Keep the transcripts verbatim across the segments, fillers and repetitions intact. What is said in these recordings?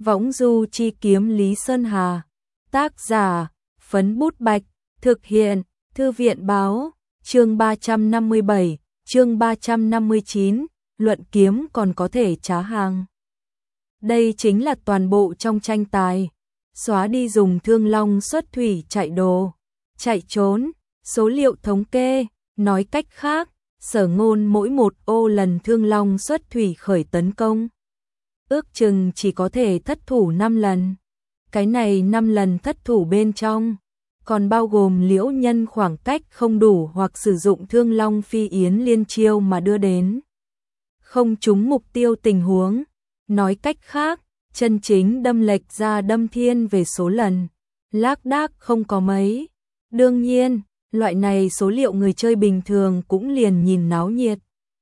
Võng du chi kiếm Lý Sơn Hà. Tác giả, Phấn Bút Bạch. Thực hiện, Thư viện báo. Chương ba trăm năm mươi bảy, chương ba trăm năm mươi chín, luận kiếm còn có thể trá hàng. Đây chính là toàn bộ trong tranh tài. Xóa đi dùng Thương Long xuất thủy chạy đồ, chạy trốn, số liệu thống kê, nói cách khác, Sở Ngôn mỗi một ô lần Thương Long xuất thủy khởi tấn công, ước chừng chỉ có thể thất thủ năm lần. Cái này năm lần thất thủ bên trong còn bao gồm liễu nhân khoảng cách không đủ hoặc sử dụng Thương Long phi yến liên chiêu mà đưa đến không trúng mục tiêu tình huống. Nói cách khác, chân chính đâm lệch ra đâm thiên về số lần, lác đác không có mấy. Đương nhiên, loại này số liệu người chơi bình thường cũng liền nhìn náo nhiệt,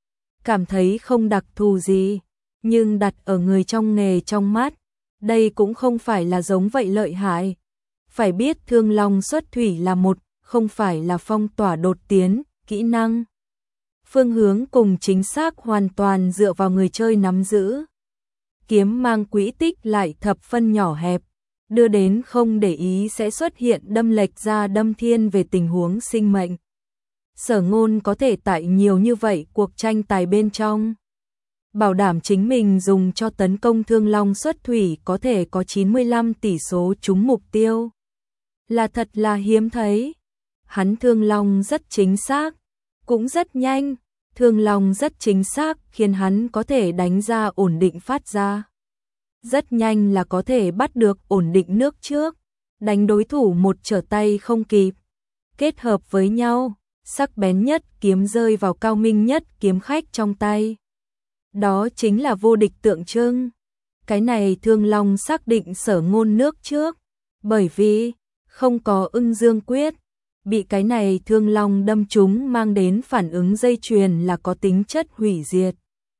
cảm thấy không đặc thù gì, nhưng đặt ở người trong nghề trong mắt, đây cũng không phải là giống vậy lợi hại. Phải biết Thương Long xuất thủy là một, không phải là phong tỏa đột tiến, kỹ năng. Phương hướng cùng chính xác hoàn toàn dựa vào người chơi nắm giữ. Kiếm mang quỹ tích lại thập phân nhỏ hẹp, đưa đến không để ý sẽ xuất hiện đâm lệch ra đâm thiên về tình huống sinh mệnh. Sở Ngôn có thể tại nhiều như vậy cuộc tranh tài bên trong bảo đảm chính mình dùng cho tấn công Thương Long xuất thủy có thể có chín mươi lăm tỷ số trúng mục tiêu, là thật là hiếm thấy. Hắn Thương Long rất chính xác, cũng rất nhanh. Thương Long rất chính xác khiến hắn có thể đánh ra ổn định phát ra. Rất nhanh là có thể bắt được ổn định nước trước, đánh đối thủ một trở tay không kịp. Kết hợp với nhau, sắc bén nhất kiếm rơi vào cao minh nhất kiếm khách trong tay. Đó chính là vô địch tượng trưng. Cái này Thương Long xác định Sở Ngôn nước trước, bởi vì không có Ưng Dương Quyết. Bị cái này Thương Long đâm trúng mang đến phản ứng dây chuyền là có tính chất hủy diệt.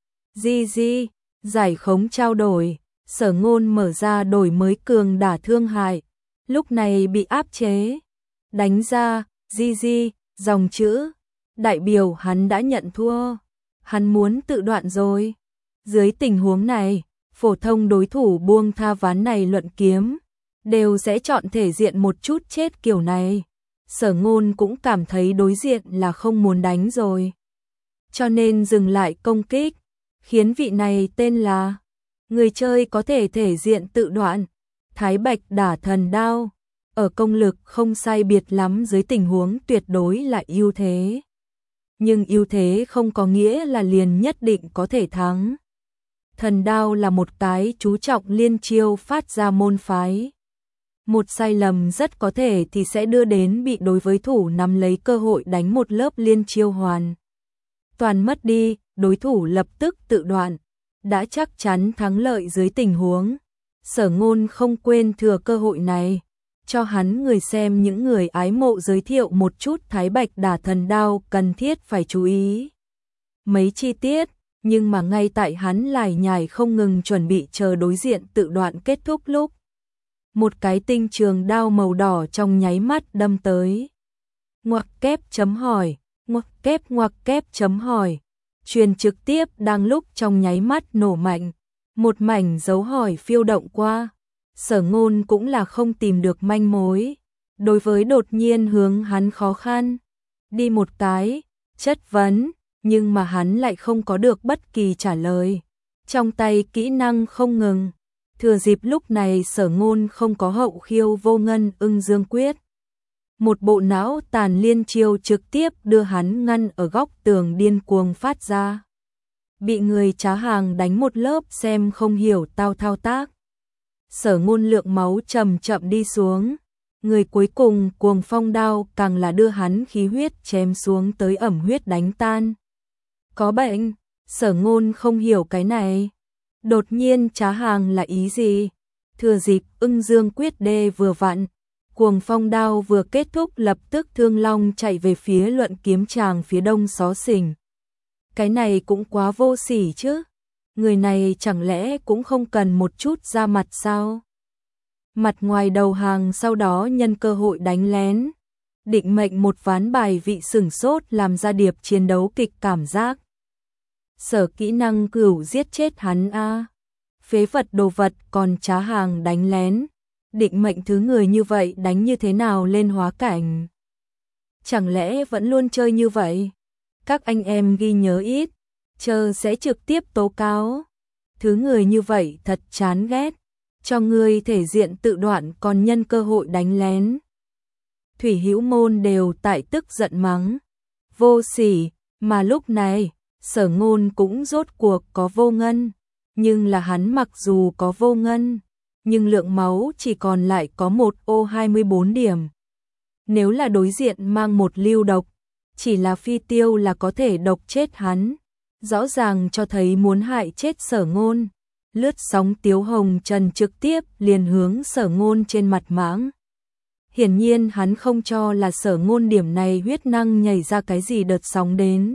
Di di, giải khống trao đổi, Sở Ngôn mở ra đổi mới cường đả thương hại, lúc này bị áp chế. Đánh ra, di di, dòng chữ, đại biểu hắn đã nhận thua, hắn muốn tự đoạn rồi. Dưới tình huống này, phổ thông đối thủ buông tha ván này luận kiếm, đều sẽ chọn thể diện một chút chết kiểu này. Sở Ngôn cũng cảm thấy đối diện là không muốn đánh rồi, cho nên dừng lại công kích, khiến vị này tên là người chơi có thể thể diện tự đoạn. Thái Bạch đả thần đao, ở công lực không sai biệt lắm dưới tình huống tuyệt đối là ưu thế. Nhưng ưu thế không có nghĩa là liền nhất định có thể thắng. Thần đao là một cái chú trọng liên chiêu phát ra môn phái. Một sai lầm rất có thể thì sẽ đưa đến bị đối với thủ nắm lấy cơ hội đánh một lớp liên chiêu hoàn toàn mất đi, đối thủ lập tức tự đoạn. Đã chắc chắn thắng lợi dưới tình huống, Sở Ngôn không quên thừa cơ hội này, cho hắn người xem những người ái mộ giới thiệu một chút Thái Bạch đả thần đao cần thiết phải chú ý mấy chi tiết. Nhưng mà ngay tại hắn lải nhải không ngừng chuẩn bị chờ đối diện tự đoạn kết thúc lúc, một cái tinh trường đao màu đỏ trong nháy mắt đâm tới. Ngoặc kép chấm hỏi, ngoặc kép ngoặc kép chấm hỏi. Truyền trực tiếp đang lúc trong nháy mắt nổ mạnh, một mảnh dấu hỏi phiêu động qua. Sở Ngôn cũng là không tìm được manh mối, đối với đột nhiên hướng hắn khó khăn đi một cái chất vấn, nhưng mà hắn lại không có được bất kỳ trả lời. Trong tay kỹ năng không ngừng. Thừa dịp lúc này Sở Ngôn không có hậu khiêu vô ngân Ưng Dương Quyết, một bộ não tàn liên chiêu trực tiếp đưa hắn ngăn ở góc tường điên cuồng phát ra. Bị người trá hàng đánh một lớp xem không hiểu tao thao tác. Sở Ngôn lượng máu chậm chậm đi xuống, người cuối cùng cuồng phong đao càng là đưa hắn khí huyết chém xuống tới ẩm huyết đánh tan. Có bệnh, Sở Ngôn không hiểu cái này. Đột nhiên trá hàng là ý gì? Thừa dịp Ưng Dương Quyết đê vừa vặn, cuồng phong đao vừa kết thúc lập tức Thương Long chạy về phía luận kiếm tràng phía đông xó xỉnh. Cái này cũng quá vô sỉ chứ. Người này chẳng lẽ cũng không cần một chút ra mặt sao? Mặt ngoài đầu hàng sau đó nhân cơ hội đánh lén. Định mệnh một ván bài vị sửng sốt làm ra điệp chiến đấu kịch cảm giác. Sở kỹ năng cửu giết chết hắn a. phế vật đồ vật còn trá hàng đánh lén. Định mệnh thứ người như vậy đánh như thế nào lên hóa cảnh? Chẳng lẽ vẫn luôn chơi như vậy? Các anh em ghi nhớ ít, chờ sẽ trực tiếp tố cáo. Thứ người như vậy thật chán ghét, cho người thể diện tự đoạn còn nhân cơ hội đánh lén. Thủy Hữu Môn đều tại tức giận mắng. Vô sỉ, mà lúc này, Sở Ngôn cũng rốt cuộc có vô ngân. Nhưng là hắn mặc dù có vô ngân, nhưng lượng máu chỉ còn lại có một ô hai mươi bốn điểm. Nếu là đối diện mang một lưu độc, chỉ là phi tiêu là có thể độc chết hắn. Rõ ràng cho thấy muốn hại chết Sở Ngôn. Lướt sóng Tiếu Hồng Trần trực tiếp liền hướng Sở Ngôn trên mặt mãng. Hiển nhiên hắn không cho là Sở Ngôn điểm này huyết năng nhảy ra cái gì đợt sóng đến.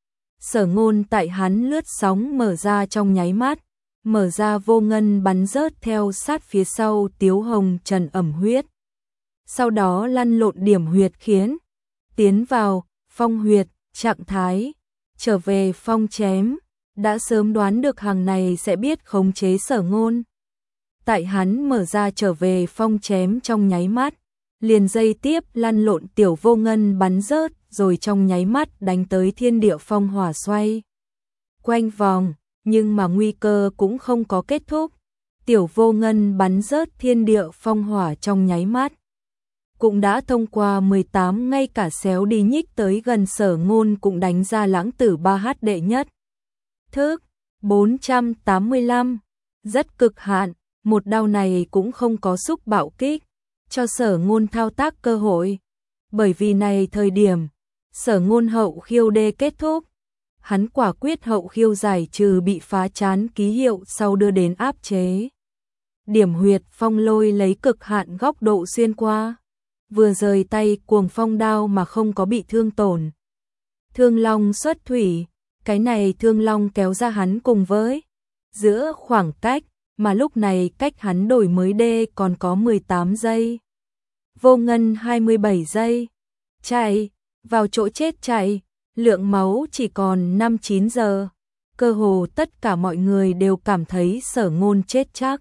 Sở Ngôn tại hắn lướt sóng mở ra trong nháy mắt, mở ra vô ngân bắn rớt theo sát phía sau Tiếu Hồng Trần ẩm huyết. Sau đó lăn lộn điểm huyệt khiến tiến vào phong huyệt trạng thái, trở về phong chém, đã sớm đoán được hàng này sẽ biết khống chế Sở Ngôn. Tại hắn mở ra trở về phong chém trong nháy mắt, liền dây tiếp lăn lộn tiểu vô ngân bắn rớt rồi trong nháy mắt đánh tới thiên địa phong hỏa xoay. Quanh vòng, nhưng mà nguy cơ cũng không có kết thúc. Tiểu vô ngân bắn rớt thiên địa phong hỏa trong nháy mắt. Cũng đã thông qua mười tám ngay cả xéo đi nhích tới gần Sở Ngôn cũng đánh ra lãng tử ba h đệ nhất. Thức, bốn trăm tám mươi lăm, rất cực hạn, một đao này cũng không có xúc bạo kích, cho Sở Ngôn thao tác cơ hội. Bởi vì này thời điểm, Sở Ngôn hậu khiêu đê kết thúc. Hắn quả quyết hậu khiêu giải trừ bị phá chán ký hiệu sau đưa đến áp chế. Điểm huyệt phong lôi lấy cực hạn góc độ xuyên qua. Vừa rời tay cuồng phong đao mà không có bị thương tổn. Thương long xuất thủy, cái này thương long kéo ra hắn cùng với giữa khoảng cách, mà lúc này cách hắn đổi mới đê còn có mười tám giây. Vô ngân hai mươi bảy giây. Chạy, vào chỗ chết chạy, lượng máu chỉ còn năm chín giờ. Cơ hồ tất cả mọi người đều cảm thấy Sở Ngôn chết chắc.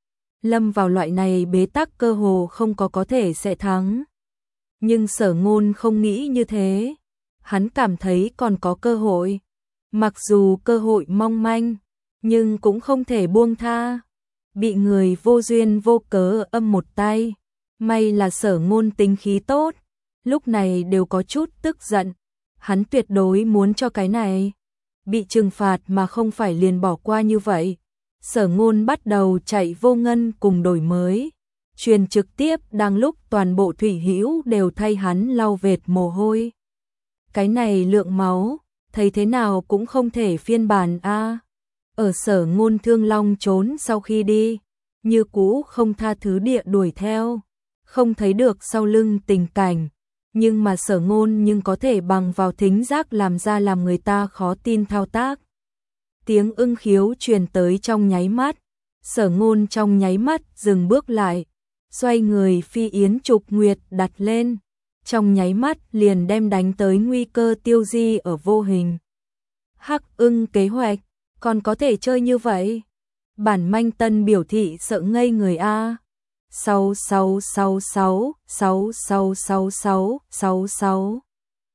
Lâm vào loại này bế tắc cơ hồ không có có thể sẽ thắng. Nhưng Sở Ngôn không nghĩ như thế. Hắn cảm thấy còn có cơ hội. Mặc dù cơ hội mong manh, nhưng cũng không thể buông tha. Bị người vô duyên vô cớ âm một tay. May là Sở Ngôn tính khí tốt. Lúc này đều có chút tức giận. Hắn tuyệt đối muốn cho cái này bị trừng phạt mà không phải liền bỏ qua như vậy. Sở Ngôn bắt đầu chạy vô ngân cùng đổi mới. Truyền trực tiếp đang lúc toàn bộ Thủy Hữu đều thay hắn lau vệt mồ hôi. Cái này lượng máu, thấy thế nào cũng không thể phiên bản a. Ở Sở Ngôn thương long trốn sau khi đi, như cũ không tha thứ địa đuổi theo, không thấy được sau lưng tình cảnh. Nhưng mà Sở Ngôn nhưng có thể bằng vào thính giác làm ra làm người ta khó tin thao tác. Tiếng ưng khiếu truyền tới trong nháy mắt, Sở Ngôn trong nháy mắt dừng bước lại, xoay người phi yến trục nguyệt đặt lên, trong nháy mắt liền đem đánh tới nguy cơ tiêu di ở vô hình. Hắc ưng kế hoạch, còn có thể chơi như vậy? Bản Manh Tân biểu thị sợ ngây người a. sáu sáu sáu sáu sáu sáu sáu sáu sáu sáu.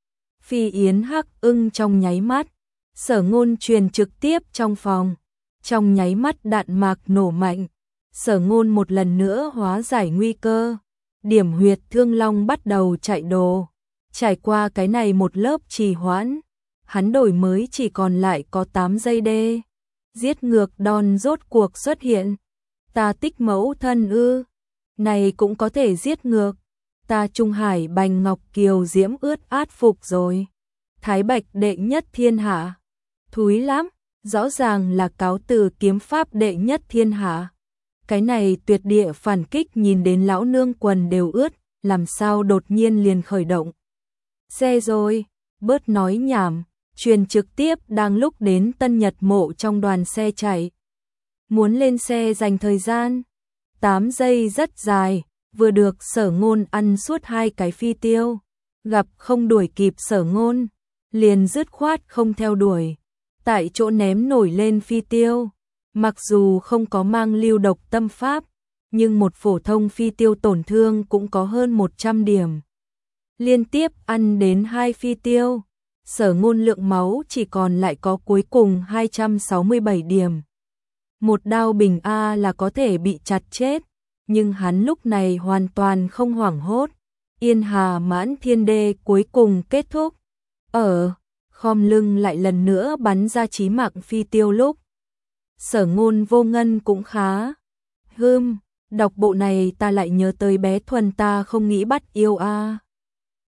Phi yến hắc ưng trong nháy mắt, Sở Ngôn truyền trực tiếp trong phòng, trong nháy mắt đạn mạc nổ mạnh, Sở Ngôn một lần nữa hóa giải nguy cơ, điểm huyệt thương long bắt đầu chạy đồ. Trải qua cái này một lớp trì hoãn, hắn đổi mới chỉ còn lại có tám giây đê. Giết ngược đòn rốt cuộc xuất hiện. Ta tích mẫu thân ư? Này cũng có thể giết ngược. Ta Trung Hải Bành Ngọc Kiều diễm ướt át phục rồi. Thái Bạch đệ nhất thiên hạ. Thúi lắm, rõ ràng là cáo từ kiếm pháp đệ nhất thiên hạ. Cái này tuyệt địa phản kích nhìn đến lão nương quần đều ướt, làm sao đột nhiên liền khởi động. Xe rồi, bớt nói nhảm, truyền trực tiếp đang lúc đến Tân Nhật Mộ trong đoàn xe chạy. Muốn lên xe dành thời gian, tám giây rất dài, vừa được Sở Ngôn ăn suốt hai cái phi tiêu, gặp không đuổi kịp Sở Ngôn, liền dứt khoát không theo đuổi, tại chỗ ném nổi lên phi tiêu, Mặc dù không có mang lưu độc tâm pháp, nhưng một phổ thông phi tiêu tổn thương cũng có hơn một trăm điểm. Liên tiếp ăn đến hai phi tiêu, Sở Ngôn lượng máu chỉ còn lại có cuối cùng hai trăm sáu mươi bảy điểm. Một đao bình A là có thể bị chặt chết, nhưng hắn lúc này hoàn toàn không hoảng hốt. Yên Hà Mãn Thiên Đê cuối cùng kết thúc. Ở, khom lưng lại lần nữa bắn ra chí mạng phi tiêu lúc. Sở Ngôn vô ngân cũng khá. Hưm, đọc bộ này ta lại nhớ tới bé Thuần ta không nghĩ bắt yêu a.